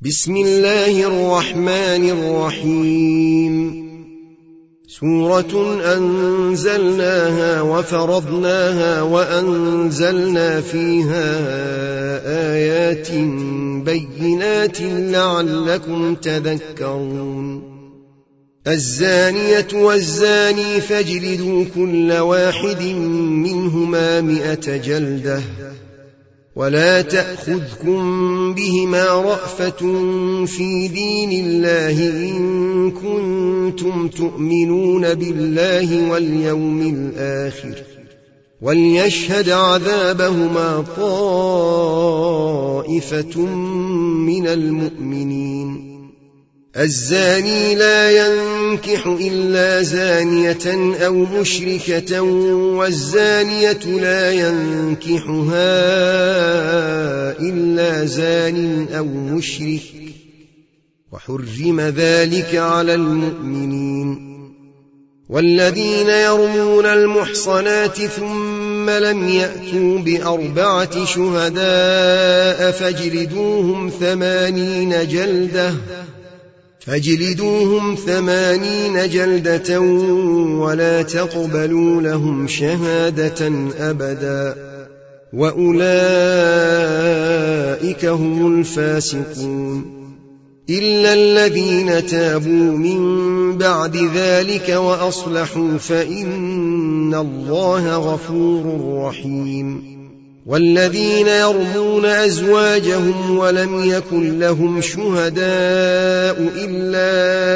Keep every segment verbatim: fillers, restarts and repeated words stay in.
بسم الله الرحمن الرحيم سورة أنزلناها وفرضناها وأنزلنا فيها آيات بينات لعلكم تذكرون الزانية والزاني فاجلدوا كل واحد منهما مئة جلدة ولا تأخذكم بهما رأفة في دين الله إن كنتم تؤمنون بالله واليوم الآخر وليشهد عذابهما طائفة من المؤمنين الزاني لا ينكح إلا زانية أو مشركة والزانية لا ينكحها إلا زان أو مشرك وحرم ذلك على المؤمنين والذين يرمون المحصنات ثم لم يأتوا بأربعة شهداء فاجلدوهم ثمانين جلدة فاجلدوهم ثمانين جلدة ولا تقبلوا لهم شهادة أبدا وأولئك هم الفاسقون إلا الذين تابوا من بعد ذلك وأصلحوا فإن الله غفور رحيم والذين يرمون أزواجهم ولم يكن لهم شهداء إلا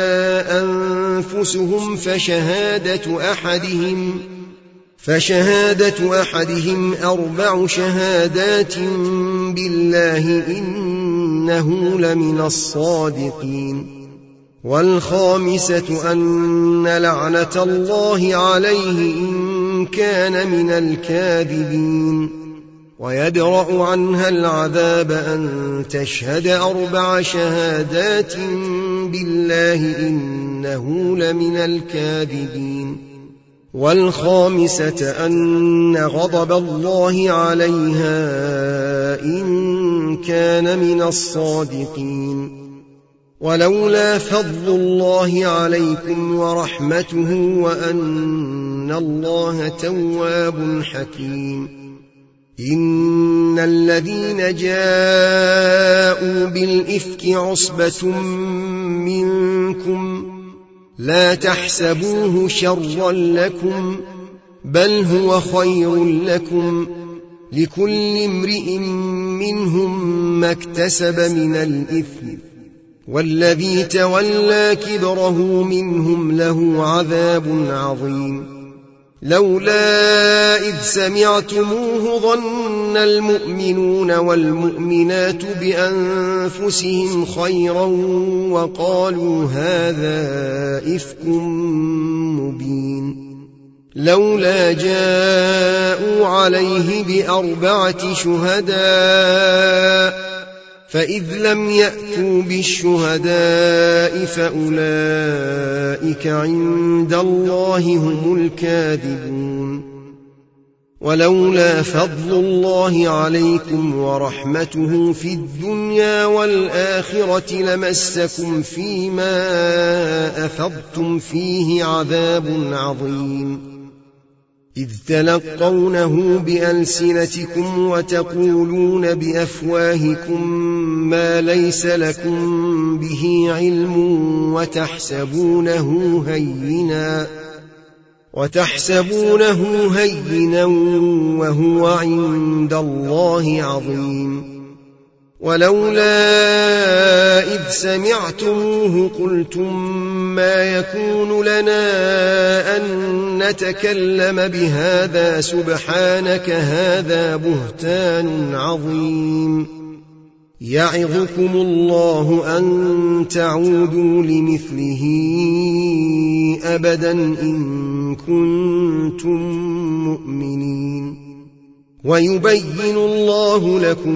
أنفسهم فشهادة أحدهم فشهادة أحدهم أربع شهادات بالله إنه لمن الصادقين والخامسة أن لعنة الله عليه إن كان من الكاذبين ويدرأ عنها العذاب أن تشهد أربع شهادات بالله إنه لمن الكاذبين والخامسة أن غضب الله عليها إن كان من الصادقين ولولا فضل الله عليكم ورحمته وأن الله تواب حكيم إن الذين جاءوا بالإفك عصبة منكم لا تحسبوه شرا لكم بل هو خير لكم لكل امرئ منهم ما اكتسب من الإثم والذي تولى كبره منهم له عذاب عظيم لولا إذ سمعتموه ظن المؤمنون والمؤمنات بأنفسهم خيرا وقالوا هذا إفك مبين لولا جاءوا عليه بأربعة شهداء فإذ لم يأتوا بالشهداء فأولئك عند الله هم الكاذبون ولولا فضل الله عليكم ورحمته في الدنيا والآخرة لمسكم فيما أفضتم فيه عذاب عظيم إذ تلقونه بألسنتكم وتقولون بأفواهكم ما ليس لكم به علم وتحسبونه هينا وتحسبونه هينا وهو عند الله عظيم ولولا إذ سمعتموه قلتم ما يكون لنا أن نتكلم بهذا سبحانك هذا بهتان عظيم يعظكم الله أن تعودوا لمثله أبدا إن كنتم مؤمنين ويبين الله لكم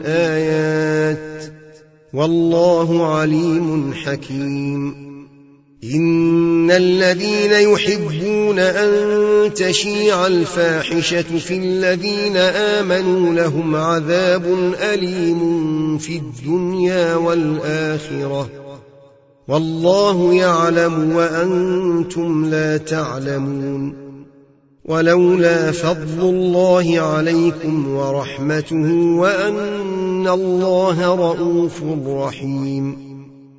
الآيات والله عليم حكيم إن الذين يحبون أن تشيع الفاحشة في الذين آمنوا لهم عذاب أليم في الدنيا والآخرة والله يعلم وأنتم لا تعلمون ولولا فضل الله عليكم ورحمته وأن الله رءوف رحيم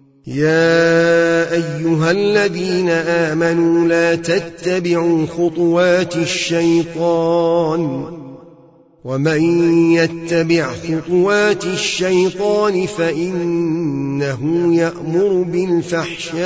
يا أيها الذين آمنوا لا تتبعوا خطوات الشيطان ومن يتبع خطوات الشيطان فإنه يأمر بالفحشاء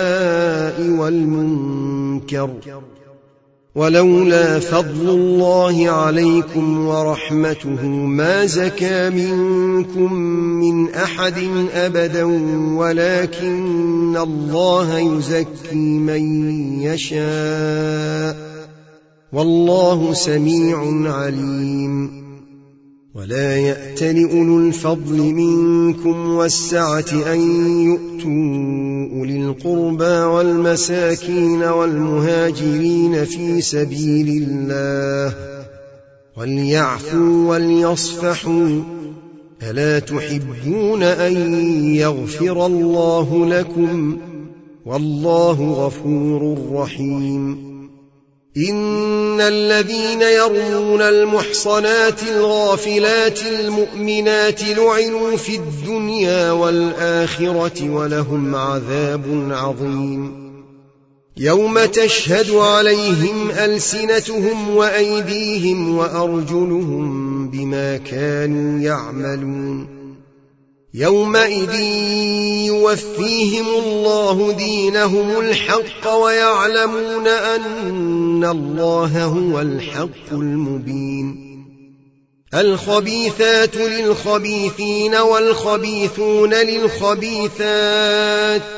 والمنكر ولولا فضل الله عليكم ورحمته ما زكى منكم من أحد أبدا ولكن الله يزكي من يشاء والله سميع عليم ولا يأتل أولو الفضل منكم والسعة أن يؤتوا أولي القربى والمساكين والمهاجرين في سبيل الله وليعفوا وليصفحوا ألا تحبون أن يغفر الله لكم والله غفور رحيم إن الذين يرمون المحصنات الغافلات المؤمنات لعنوا في الدنيا والآخرة ولهم عذاب عظيم يوم تشهد عليهم ألسنتهم وأيديهم وأرجلهم بما كانوا يعملون يومئذ يوفيهم الله دينهم الحق ويعلمون أن الله هو الحق المبين الخبيثات للخبيثين والخبيثون للخبيثات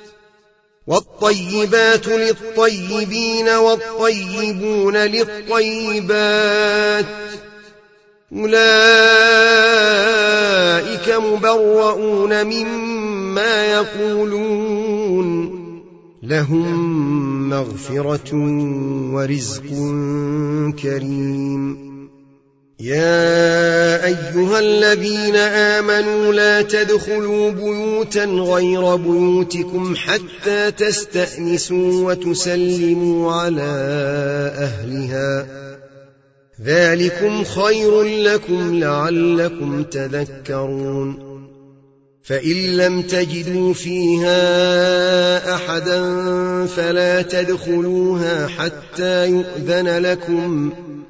والطيبات للطيبين والطيبون للطيبات أولئك مبرؤون مما يقولون لهم مغفرة ورزق كريم يا أيها الذين آمنوا لا تدخلوا بيوتا غير بيوتكم حتى تستأنسوا وتسلموا على أهلها ذلكم خير لكم لعلكم تذكرون فإن لم تجدوا فيها أحدا فلا تدخلوها حتى يؤذن لكم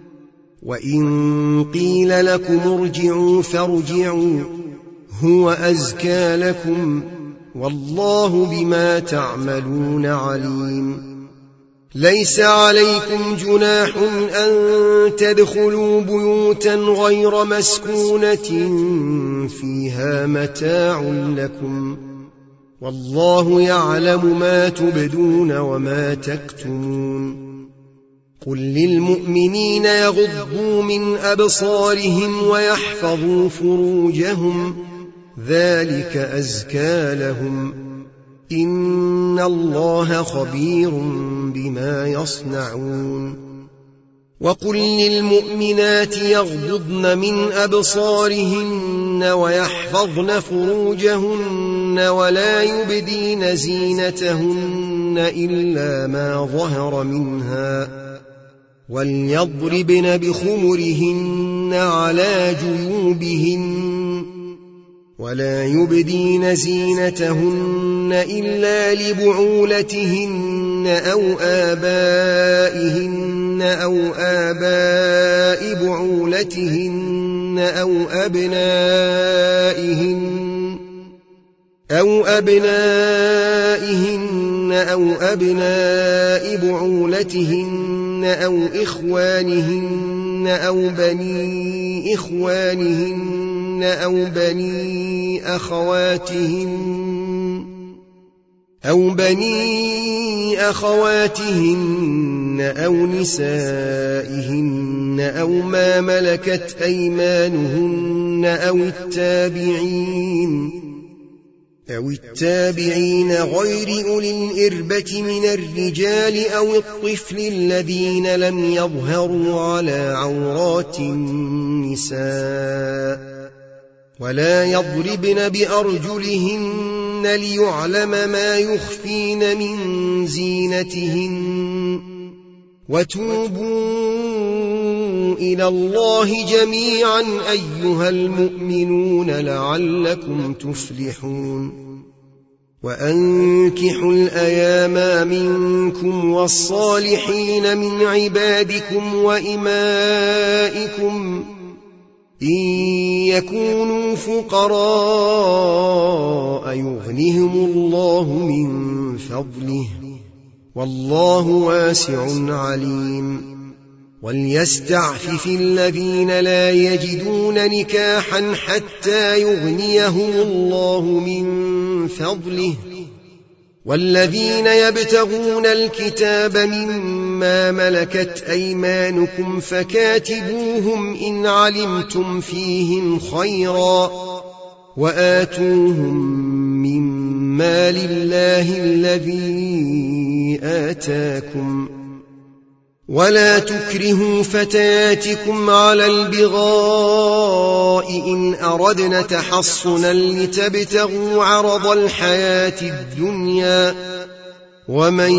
وإن قيل لكم ارجعوا فارجعوا هو أزكى لكم والله بما تعملون عليم ليس عليكم جناح أن تدخلوا بيوتا غير مسكونة فيها متاع لكم والله يعلم ما تبدون وما تكتمون قل للمؤمنين يغضوا من أبصارهم ويحفظوا فروجهم ذلك أزكى لهم إن الله خبير بما يصنعون وقل للمؤمنات يغضضن من أبصارهن ويحفظن فروجهن ولا يبدين زينتهن إلا ما ظهر منها وليضربن بخمرهن على جيوبهن ولا يبدين زينتهن إلا لبعولتهن أو آبائهن أو آباء بعولتهن أو أبنائهن أو أبنائهن أو أبناء بعولتهن أو إخوانهن أو بني إخوانهن أو بني أخواتهن أو بني أخواتهن أو نسائهن أو ما ملكت أيمانهن أو التابعين أو التابعين غير أولي الإربة من الرجال أو الطفل الذين لم يظهروا على عورات النساء ولا يضربن بأرجلهن ليعلم ما يخفين من زينتهن وتوبوا إلى الله جميعا أيها المؤمنون لعلكم تفلحون وأنكحوا الأيام منكم والصالحين من عبادكم وإمائكم إن يكونوا فقراء يغنهم الله من فضله والله واسع عليم وليستعفف الذين لا يجدون نكاحا حتى يغنيهم الله من فضله والذين يبتغون الكتاب مما ملكت أيمانكم فكاتبوهم إن علمتم فيهم خيرا وآتوهم مما لله الذي آتاكم ولا تكرهوا فتياتكم على البغاء إن أردنا تحصنا لتبتغوا عرض الحياة الدنيا ومن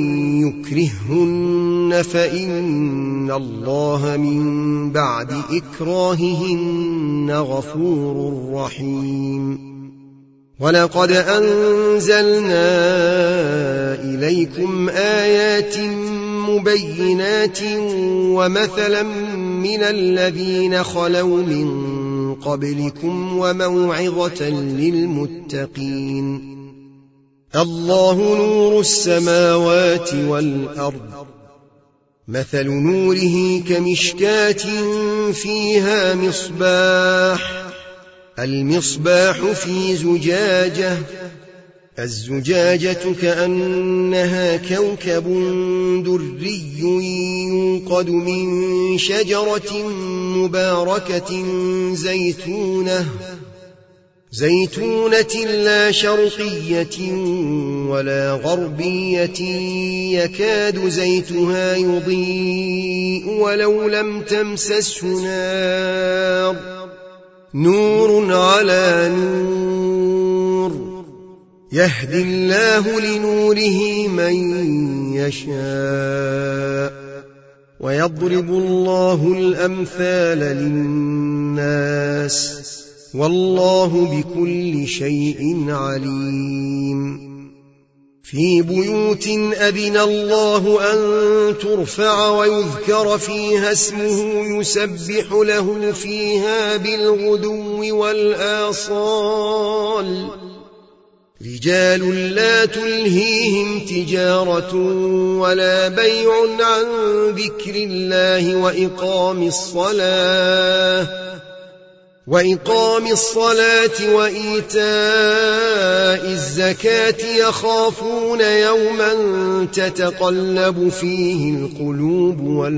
يكرهن فإن الله من بعد إكراههن غفور رحيم ولقد أنزلنا إليكم آيات مبينات ومثلا من الذين خلوا من قبلكم وموعظة للمتقين الله نور السماوات والأرض مثل نوره كمشكاة فيها مصباح المصباح في زجاجة الزجاجة كأنها كوكب دري يوقد من شجرة مباركة زيتونة زيتونة لا شرقية ولا غربية يكاد زيتها يضيء ولو لم تمسسه نار نور على نور يهدي الله لنوره من يشاء ويضرب الله الأمثال للناس والله بكل شيء عليم في بيوت أذن الله أن ترفع ويذكر فيها اسمه يسبح له فيها بالغدو والآصال رجال لا تلهيهم تجارة ولا بيع عن ذكر الله وإقام الصلاة وإقام الصلاة وإيتاء الزكاة يخافون يوما تتقلب فيه القلوب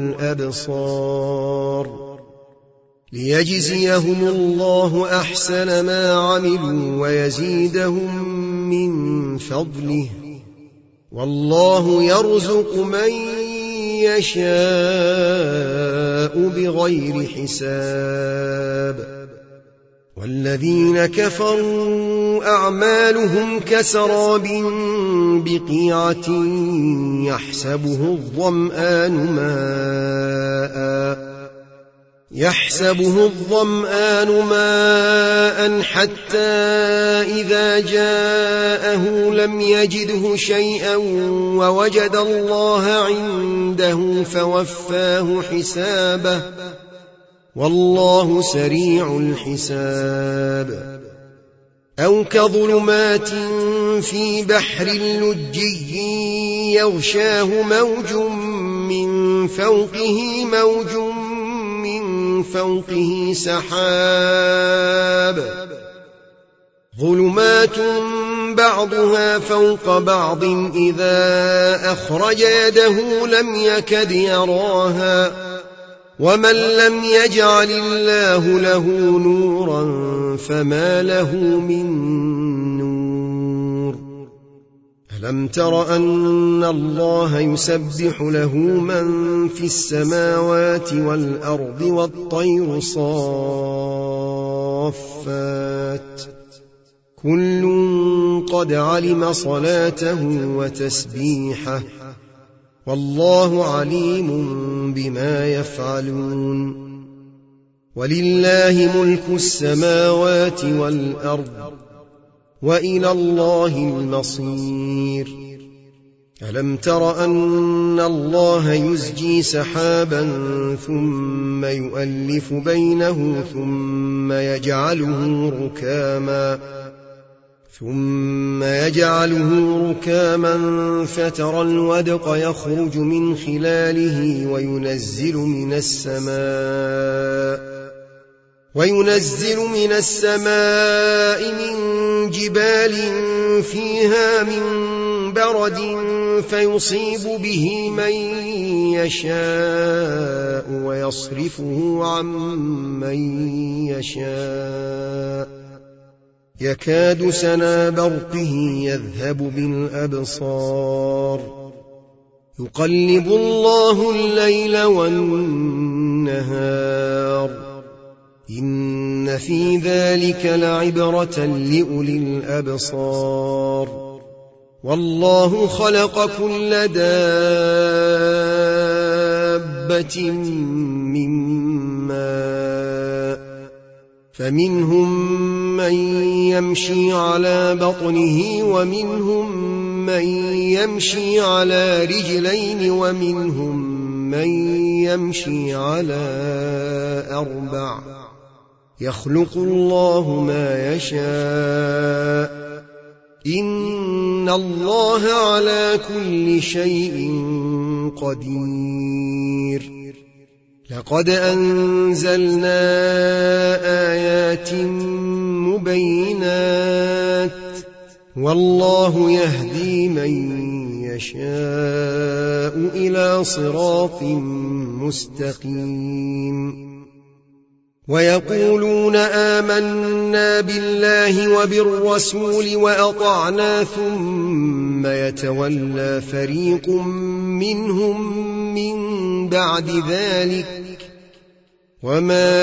والأبصار ليجزيهم الله أحسن ما عملوا ويزيدهم من فضله والله يرزق من يشاء بغير حساب والذين كفروا أعمالهم كسراب بقيعة يحسبه الظمآن ماء يحسبه الظمآن ماء حتى إذا جاءه لم يجده شيئا ووجد الله عنده فوفاه حسابه والله سريع الحساب أو كظلمات في بحر لجي يغشاه موج من فوقه موج من فوقه سحاب ظلمات بعضها فوق بعض إذا أخرج يده لم يكد يراها ومن لم يجعل الله له نورا فما له من نور ألم تر أن الله يسبح له من في السماوات والأرض والطير صافات كل قد علم صلاته وتسبيحه والله عليم بما يفعلون ولله ملك السماوات والأرض وإلى الله المصير ألم تر أن الله يزجي سحابا ثم يؤلف بينه ثم يجعله ركاما ثم يجعله ركاما فترى الودق يخرج من خلاله وينزل من السماء وينزل من السماء من جبال فيها من برد فيصيب به من يشاء ويصرفه عن من يشاء يكاد سنا برقه يذهب بالأبصار يقلب الله الليل والنهار إن في ذلك لعبرة لأولي الأبصار والله خلق كل دابة من ماء فمنهم من يمشي على بطنه ومنهم من يمشي على رجلين ومنهم من يمشي على أربع يخلق الله ما يشاء إن الله على كل شيء قدير لقد أنزلنا آيات مبينات والله يهدي من يشاء إلى صراط مستقيم ويقولون آمنا بالله وبالرسول وأطعنا ثم يتولى فريق منهم من بعد ذلك وما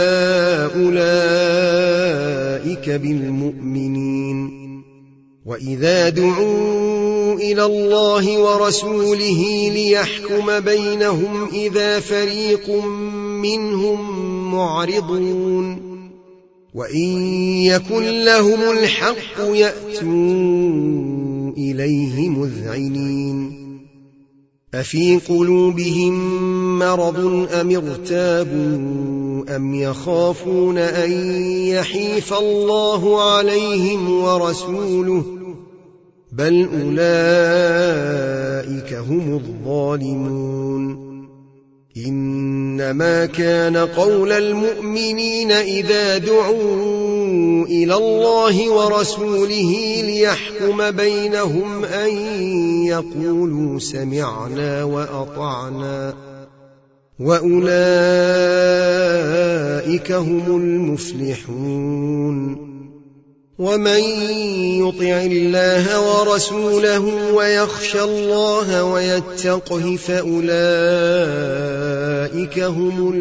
أولئك بالمؤمنين وإذا دعوا إلى الله ورسوله ليحكم بينهم إذا فريق منهم معرضون وإن يكن لهم الحق يأتوا إليه مذعنين أفي قلوبهم مرض أم ارتابوا أم يخافون أن يحيف الله عليهم ورسوله بل أولئك هم الظالمون إنما كان قول المؤمنين إذا دعوا إلى الله ورسوله ليحكم بينهم أن يقولوا سمعنا وأطعنا وأولئك هم المفلحون ومن يطع الله ورسوله ويخشى الله ويتقه فأولئك هم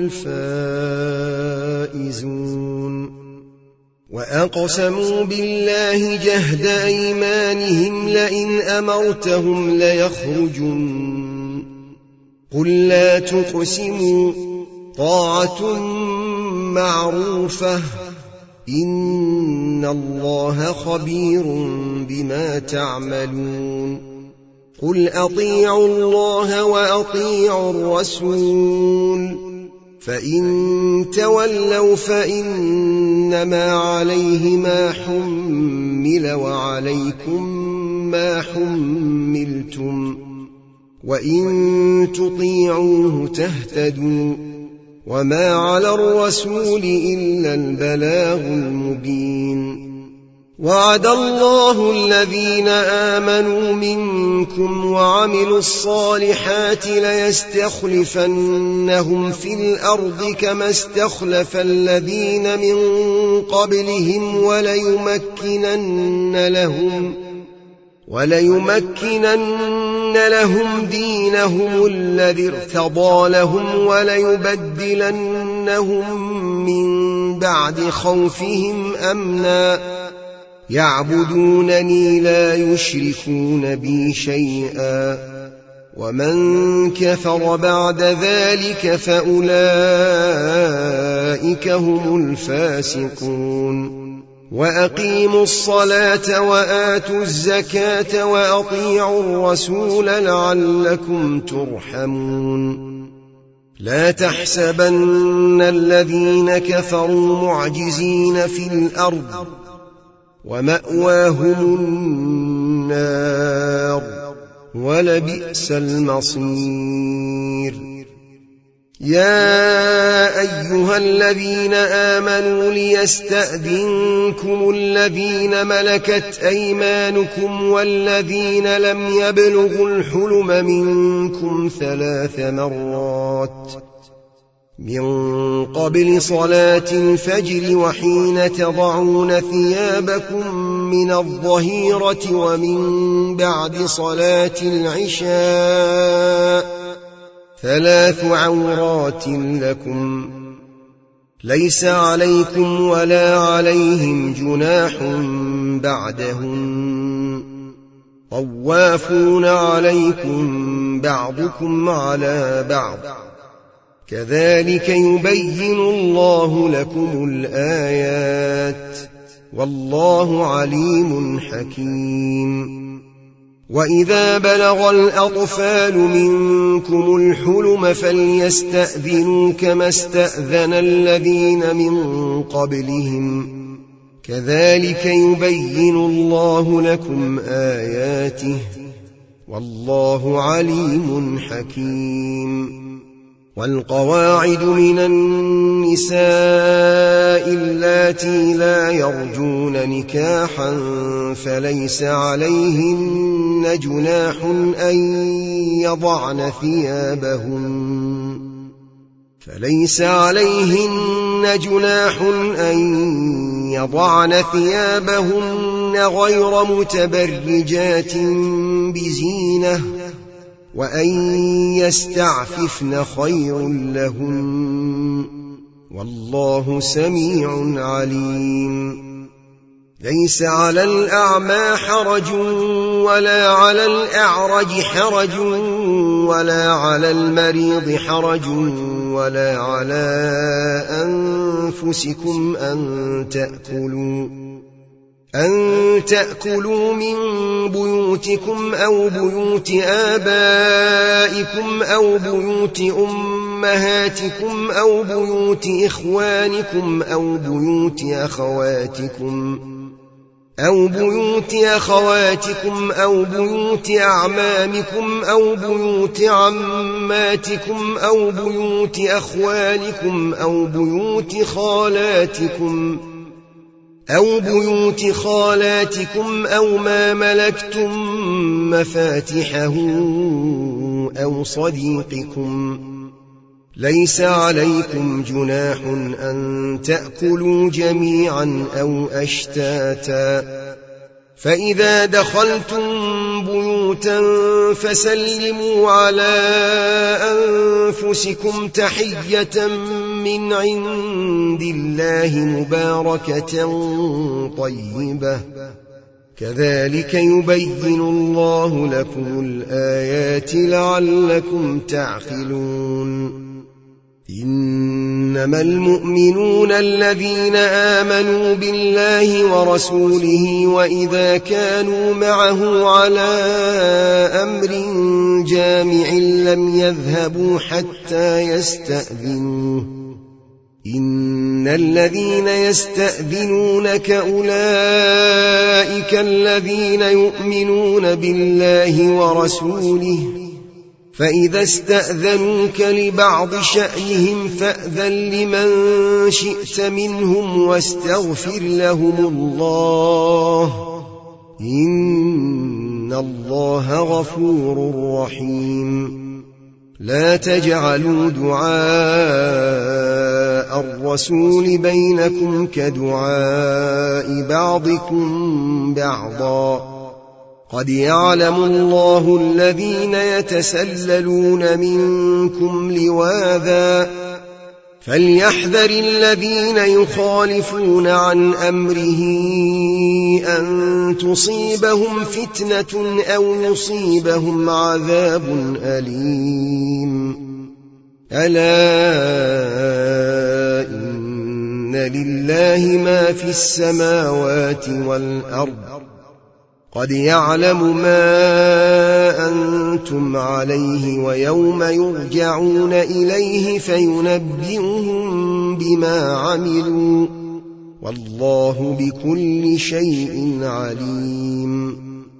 الفائزون وأقسموا بالله جهد أيمانهم لئن أمرتهم ليخرجن قل لا تقسموا طاعة معروفة إن الله خبير بما تعملون قل أطيعوا الله وأطيعوا الرسول فإن تولوا فإنما عليه ما حمل وعليكم ما حملتم وإن تطيعوه تهتدوا وما على الرسول إلا البلاغ المبين وعد الله الذين آمنوا منكم وعملوا الصالحات ليستخلفنهم في الأرض كما استخلف الذين من قبلهم وليمكنن لهم وليمكنن لهم دينهم الذي ارتضى لهم وليبدلنهم من بعد خوفهم أمنا يعبدونني لا يشركون بي شيئا ومن كفر بعد ذلك فأولئك هم الفاسقون وأقيموا الصلاة وآتوا الزكاة وأطيعوا الرسول لعلكم ترحمون لا تحسبن الذين كفروا معجزين في الأرض ومأواهم النار ولبئس المصير يا أيها الذين آمنوا ليستأذنكم الذين ملكت أيمانكم والذين لم يبلغوا الحلم منكم ثلاث مرات من قبل صلاة الفجر وحين تضعون ثيابكم من الظهيرة ومن بعد صلاة العشاء ثلاث عورات لكم ليس عليكم ولا عليهم جناح بعدهم طوافون عليكم بعضكم على بعض كذلك يبين الله لكم الآيات والله عليم حكيم وإذا بلغ الأطفال منكم الحلم فليستأذنوا كما استأذن الذين من قبلهم كذلك يبين الله لكم آياته والله عليم حكيم والقواعد من النساء اللاتي لا يرجون نكاحا فليس عليهن جناح أن يضعن ثيابهن فليس عليهن جناح أن يضعن ثيابهن غير متبرجات بزينة وأن يستعففن خير لهن والله سميع عليم ليس على الأعمى حرج ولا على الأعرج حرج ولا على المريض حرج ولا على أنفسكم أن تأكلوا أن تأكلوا من بيوتكم أو بيوت آبائكم أو بيوت أمهاتكم أو بيوت إخوانكم أو بيوت أخواتكم أو بيوت أخواتكم أو بيوت أعمامكم أو بيوت عماتكم أو بيوت أخوالكم أو بيوت خالاتكم أو بيوت خالاتكم أو ما ملكتم مفاتحه أو صديقكم ليس عليكم جناح أن تأكلوا جميعا أو أشتاتا فإذا دخلتم بيوتا فسلموا على أنفسكم تحية من عند الله مباركة طيبة كذلك يبين الله لكم الآيات لعلكم تعقلون إنما المؤمنون الذين آمنوا بالله ورسوله وإذا كانوا معه على أمر جامع لم يذهبوا حتى يستأذنوه إن الذين يستأذنونك أولئك الذين يؤمنون بالله ورسوله فإذا استأذنوك لبعض شأنهم فأذن لمن شئت منهم واستغفر لهم الله إن الله غفور رحيم لا تجعلوا دعاء الرسول بينكم كدعاء بعضكم بعضا قد يعلم الله الذين يتسللون منكم لواذا فليحذر الذين يخالفون عن أمره أن تصيبهم فتنة أو يصيبهم عذاب أليم ألا إن لله ما في السماوات والأرض قد يعلم ما أنتم عليه ويوم يرجعون إليه فينبئهم بما عملوا والله بكل شيء عليم